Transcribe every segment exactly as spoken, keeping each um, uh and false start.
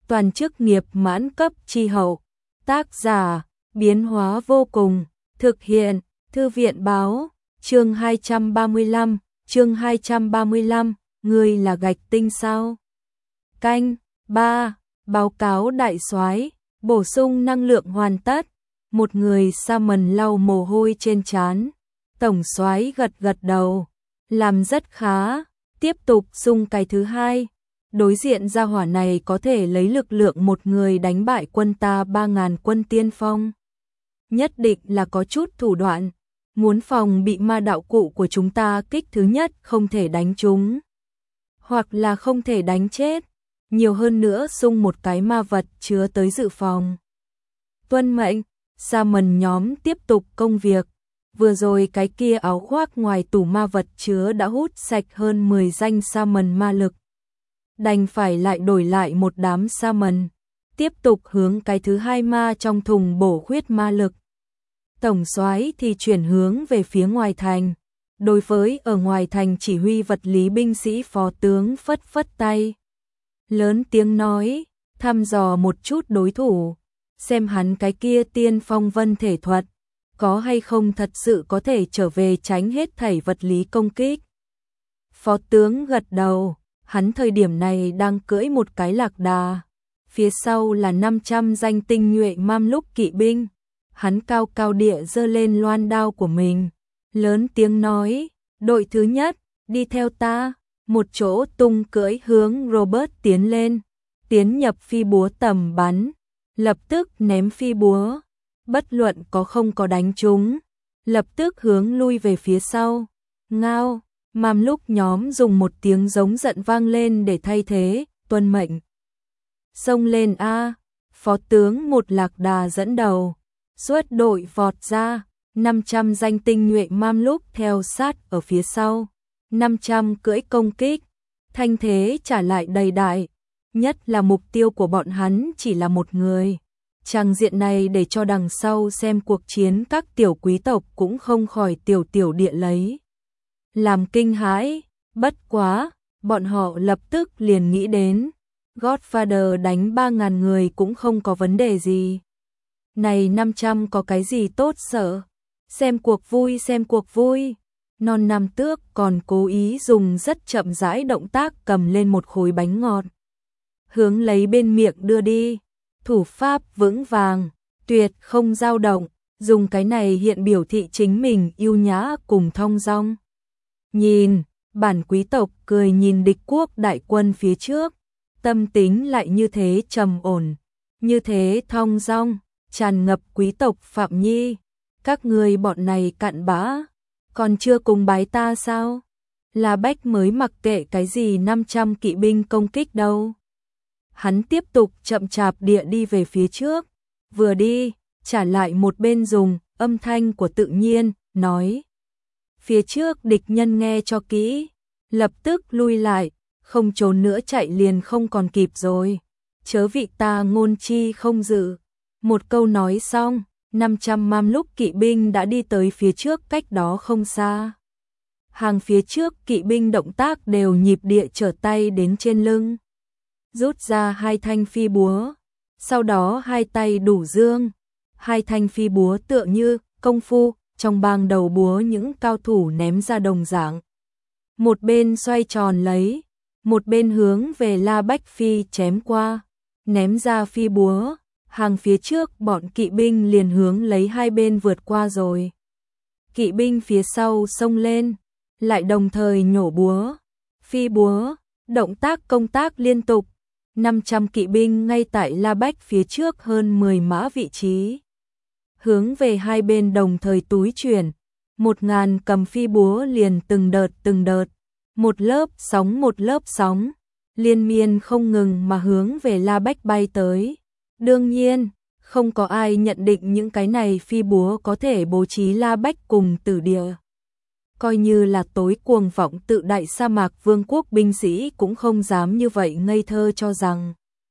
toàn chức nghiệp mãn cấp chi hậu. Tác giả, biến hóa vô cùng, thực hiện, thư viện báo, chương hai trăm ba mươi lăm, chương hai trăm ba mươi lăm, người là gạch tinh sao? Canh, ba, báo cáo đại soái, bổ sung năng lượng hoàn tất, một người Salmon lau mồ hôi trên trán, tổng soái gật gật đầu, làm rất khá, tiếp tục dùng cái thứ hai. Đối diện gia hỏa này có thể lấy lực lượng một người đánh bại quân ta ba ngàn quân tiên phong. Nhất định là có chút thủ đoạn, muốn phòng bị ma đạo cụ của chúng ta kích thứ nhất không thể đánh chúng, hoặc là không thể đánh chết, nhiều hơn nữa xung một cái ma vật chứa tới dự phòng. Tuân mệnh, Salmon nhóm tiếp tục công việc. Vừa rồi cái kia áo khoác ngoài tủ ma vật chứa đã hút sạch hơn mười danh Salmon ma lực. Đành phải lại đổi lại một đám Salmon, tiếp tục hướng cái thứ hai ma trong thùng bổ khuyết ma lực. Tổng soái thì chuyển hướng về phía ngoài thành. Đối với ở ngoài thành chỉ huy vật lý binh sĩ phó tướng phất phất tay, lớn tiếng nói, thăm dò một chút đối thủ, xem hắn cái kia tiên phong vân thể thuật có hay không thật sự có thể trở về tránh hết thảy vật lý công kích. Phó tướng gật đầu, hắn thời điểm này đang cưỡi một cái lạc đà, phía sau là năm trăm danh tinh nhuệ mam lúc kỵ binh. Hắn cao cao địa giơ lên loan đao của mình, lớn tiếng nói, đội thứ nhất, đi theo ta, một chỗ tung cưỡi hướng Robert tiến lên, tiến nhập phi búa tầm bắn, lập tức ném phi búa, bất luận có không có đánh trúng, lập tức hướng lui về phía sau. Ngao, mam lúc nhóm dùng một tiếng giống giận vang lên để thay thế, tuân mệnh. Xông lên a, phó tướng một lạc đà dẫn đầu. Suốt đội vọt ra, năm trăm danh tinh nhuệ mam lúc theo sát ở phía sau, năm trăm cưỡi công kích, thanh thế trả lại đầy đại, nhất là mục tiêu của bọn hắn chỉ là một người. Trang diện này để cho đằng sau xem cuộc chiến các tiểu quý tộc cũng không khỏi tiểu tiểu địa lấy làm kinh hãi, bất quá, bọn họ lập tức liền nghĩ đến, Godfather đánh ba ngàn người cũng không có vấn đề gì. Này năm trăm có cái gì tốt sợ, xem cuộc vui xem cuộc vui. Non nam tước còn cố ý dùng rất chậm rãi động tác cầm lên một khối bánh ngọt, hướng lấy bên miệng đưa đi, thủ pháp vững vàng, tuyệt không dao động, dùng cái này hiện biểu thị chính mình yêu nhã cùng thong dong. Nhìn, bản quý tộc cười nhìn địch quốc đại quân phía trước, tâm tính lại như thế trầm ổn, như thế thong dong, tràn ngập quý tộc Phạm Nhi. Các người bọn này cặn bã, còn chưa cùng bái ta sao? La Bách mới mặc kệ cái gì năm trăm kỵ binh công kích đâu. Hắn tiếp tục chậm chạp địa đi về phía trước, vừa đi, trả lại một bên dùng âm thanh của tự nhiên, nói. Phía trước địch nhân nghe cho kỹ, lập tức lui lại, không trốn nữa chạy liền không còn kịp rồi. Chớ vị ta ngôn chi không dự. Một câu nói xong, năm trăm mam lúc kỵ binh đã đi tới phía trước cách đó không xa. Hàng phía trước kỵ binh động tác đều nhịp địa trở tay đến trên lưng, rút ra hai thanh phi búa, sau đó hai tay đủ dương, hai thanh phi búa tựa như công phu, trong bang đầu búa những cao thủ ném ra đồng dạng. Một bên xoay tròn lấy, một bên hướng về La Bách Phi chém qua, ném ra phi búa. Hàng phía trước bọn kỵ binh liền hướng lấy hai bên vượt qua rồi. Kỵ binh phía sau xông lên, lại đồng thời nhổ búa, phi búa, động tác công tác liên tục. năm trăm kỵ binh ngay tại La Bách phía trước hơn mười mã vị trí. Hướng về hai bên đồng thời túi chuyển, một ngàn cầm phi búa liền từng đợt từng đợt, một lớp sóng một lớp sóng, liên miên không ngừng mà hướng về La Bách bay tới. Đương nhiên, không có ai nhận định những cái này phi búa có thể bố trí La Bách cùng tử địa. Coi như là tối cuồng vọng tự đại sa mạc vương quốc binh sĩ cũng không dám như vậy ngây thơ cho rằng.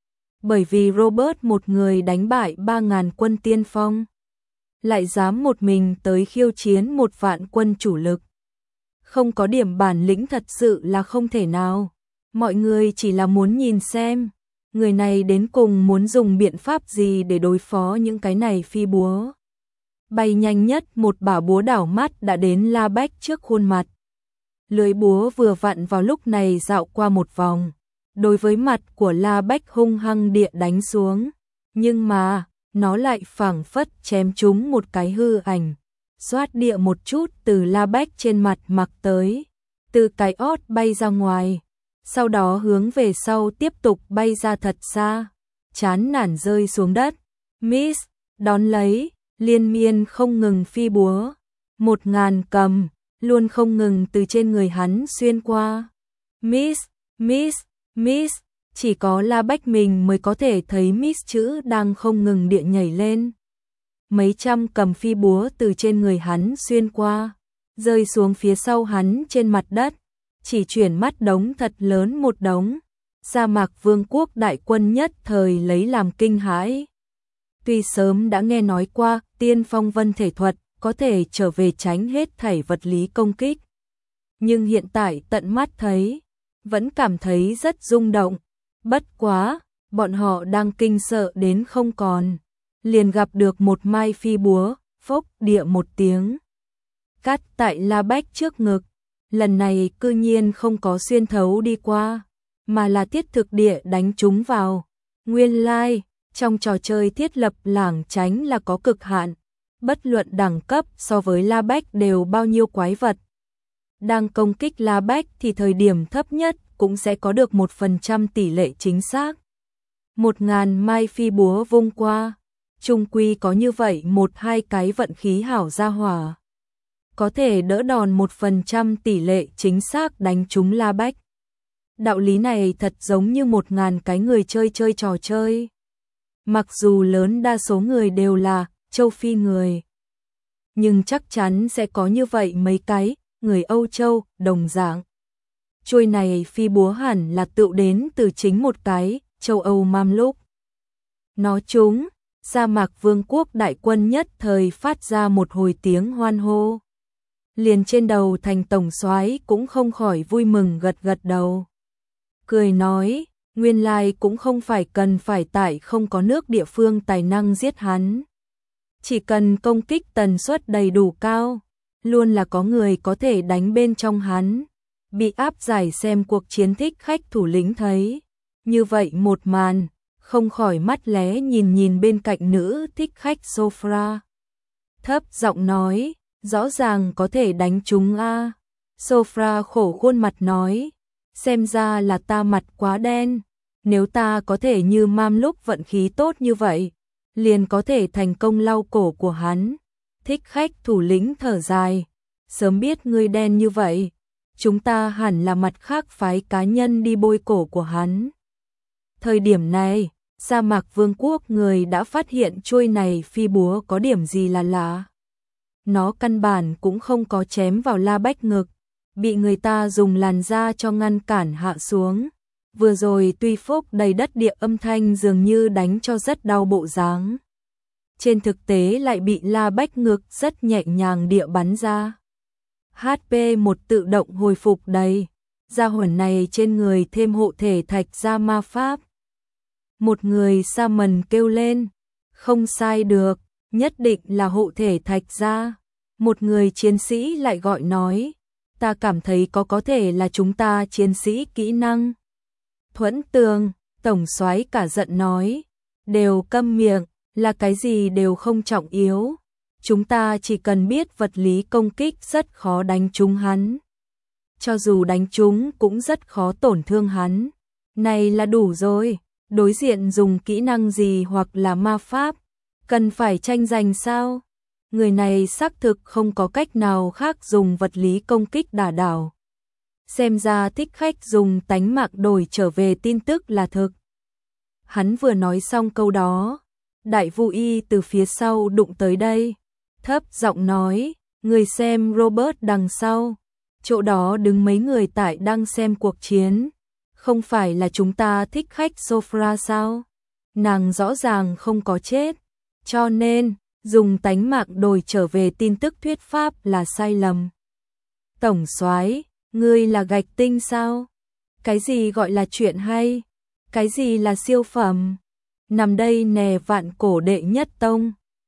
Bởi vì Robert một người đánh bại ba ngàn quân tiên phong, lại dám một mình tới khiêu chiến một vạn quân chủ lực. Không có điểm bản lĩnh thật sự là không thể nào. Mọi người chỉ là muốn nhìn xem, người này đến cùng muốn dùng biện pháp gì để đối phó những cái này phi búa. Bay nhanh nhất một bả búa đảo mắt đã đến La Bách trước khuôn mặt. Lưỡi búa vừa vặn vào lúc này dạo qua một vòng, đối với mặt của La Bách hung hăng địa đánh xuống, nhưng mà nó lại phảng phất chém trúng một cái hư ảnh, xoát địa một chút từ La Bách trên mặt mặc tới, từ cái ót bay ra ngoài, sau đó hướng về sau tiếp tục bay ra thật xa, chán nản rơi xuống đất. Miss đón lấy, liên miên không ngừng phi búa, một ngàn cầm, luôn không ngừng từ trên người hắn xuyên qua. Miss, miss, miss, chỉ có La Bách mình mới có thể thấy miss chữ đang không ngừng địa nhảy lên. Mấy trăm cầm phi búa từ trên người hắn xuyên qua, rơi xuống phía sau hắn trên mặt đất, chỉ chuyển mắt đống thật lớn một đống. Sa Mạc Vương quốc đại quân nhất thời lấy làm kinh hãi. Tuy sớm đã nghe nói qua tiên phong vân thể thuật có thể trở về tránh hết thảy vật lý công kích, nhưng hiện tại tận mắt thấy, vẫn cảm thấy rất rung động. Bất quá, bọn họ đang kinh sợ đến không còn, liền gặp được một mai phi búa, phốc địa một tiếng, cắt tại La Bách trước ngực. Lần này cư nhiên không có xuyên thấu đi qua, mà là thiết thực địa đánh trúng vào. Nguyên lai, like, trong trò chơi thiết lập lảng tránh là có cực hạn, bất luận đẳng cấp so với La Bách đều bao nhiêu quái vật. Đang công kích La Bách thì thời điểm thấp nhất cũng sẽ có được một phần trăm tỷ lệ chính xác. Một ngàn mai phi búa vung qua, chung quy có như vậy một hai cái vận khí hảo ra hỏa, có thể đỡ đòn một phần trăm tỷ lệ chính xác đánh trúng La Bách. Đạo lý này thật giống như một ngàn cái người chơi chơi trò chơi. Mặc dù lớn đa số người đều là châu Phi người, nhưng chắc chắn sẽ có như vậy mấy cái người Âu Châu đồng dạng. Chuôi này phi búa hẳn là tự đến từ chính một cái châu Âu Mam Lúc. Nó trúng, Sa Mạc Vương quốc đại quân nhất thời phát ra một hồi tiếng hoan hô. Liền trên đầu thành tổng soái cũng không khỏi vui mừng gật gật đầu. Cười nói, nguyên lai cũng không phải cần phải tại không có nước địa phương tài năng giết hắn. Chỉ cần công kích tần suất đầy đủ cao, luôn là có người có thể đánh bên trong hắn. Bị áp giải xem cuộc chiến thích khách thủ lĩnh thấy như vậy một màn, không khỏi mắt lé nhìn nhìn bên cạnh nữ thích khách Sophra. Thấp giọng nói, rõ ràng có thể đánh chúng a. Sophra khổ khuôn mặt nói, xem ra là ta mặt quá đen, nếu ta có thể như Mam Lúc vận khí tốt như vậy, liền có thể thành công lau cổ của hắn. Thích khách thủ lĩnh thở dài, sớm biết ngươi đen như vậy, chúng ta hẳn là mặt khác phái cá nhân đi bôi cổ của hắn. Thời điểm này, Sa Mạc Vương quốc người đã phát hiện chuôi này phi búa có điểm gì là lạ. Nó căn bản cũng không có chém vào La Bách ngực, bị người ta dùng làn da cho ngăn cản hạ xuống. Vừa rồi tuy phốc đầy đất địa âm thanh dường như đánh cho rất đau bộ dáng, trên thực tế lại bị La Bách ngực rất nhẹ nhàng địa bắn ra. hát pê một tự động hồi phục đầy, gia hỏa này trên người thêm hộ thể thạch gia ma pháp. Một người sa mần kêu lên, không sai được, nhất định là hộ thể thạch gia. Một người chiến sĩ lại gọi nói, ta cảm thấy có có thể là chúng ta chiến sĩ kỹ năng. Thuẫn tường, tổng soái cả giận nói, đều câm miệng, là cái gì đều không trọng yếu. Chúng ta chỉ cần biết vật lý công kích rất khó đánh trúng hắn. Cho dù đánh trúng cũng rất khó tổn thương hắn. Này là đủ rồi, đối diện dùng kỹ năng gì hoặc là ma pháp, cần phải tranh giành sao? Người này xác thực không có cách nào khác dùng vật lý công kích đả đảo. Xem ra thích khách dùng tánh mạng đổi trở về tin tức là thực. Hắn vừa nói xong câu đó, Đại Vu Y từ phía sau đụng tới đây, thấp giọng nói, người xem Robert đằng sau, chỗ đó đứng mấy người tại đang xem cuộc chiến, không phải là chúng ta thích khách Sophra sao? Nàng rõ ràng không có chết, cho nên dùng tánh mạng đổi trở về tin tức thuyết pháp là sai lầm. Tổng soái, ngươi là gạch tinh sao? Cái gì gọi là chuyện hay? Cái gì là siêu phẩm? Nằm đây nè, vạn cổ đệ nhất tông.